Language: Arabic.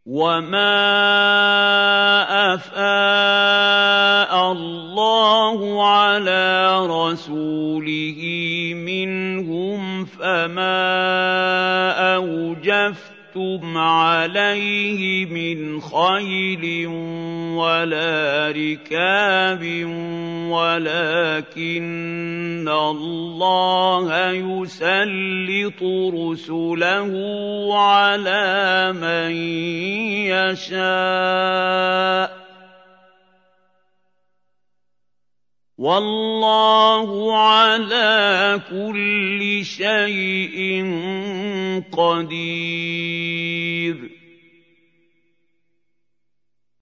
وَمَا أَفَاءَ اللَّهُ عَلَىٰ رَسُولِهِ مِنْهُمْ فَمَا أَوْجَفْتُمْ عَلَيْهِ مِنْ خَيْلٍ وَلَا رِكَابٍ وَلَٰكِنَّ اللَّهَ يُسَلِّطُ رُسُلَهُ عَلَىٰ مَن يَشَاءُ ۚ وَاللَّهُ عَلَىٰ كُلِّ شَيْءٍ قَدِيرٌ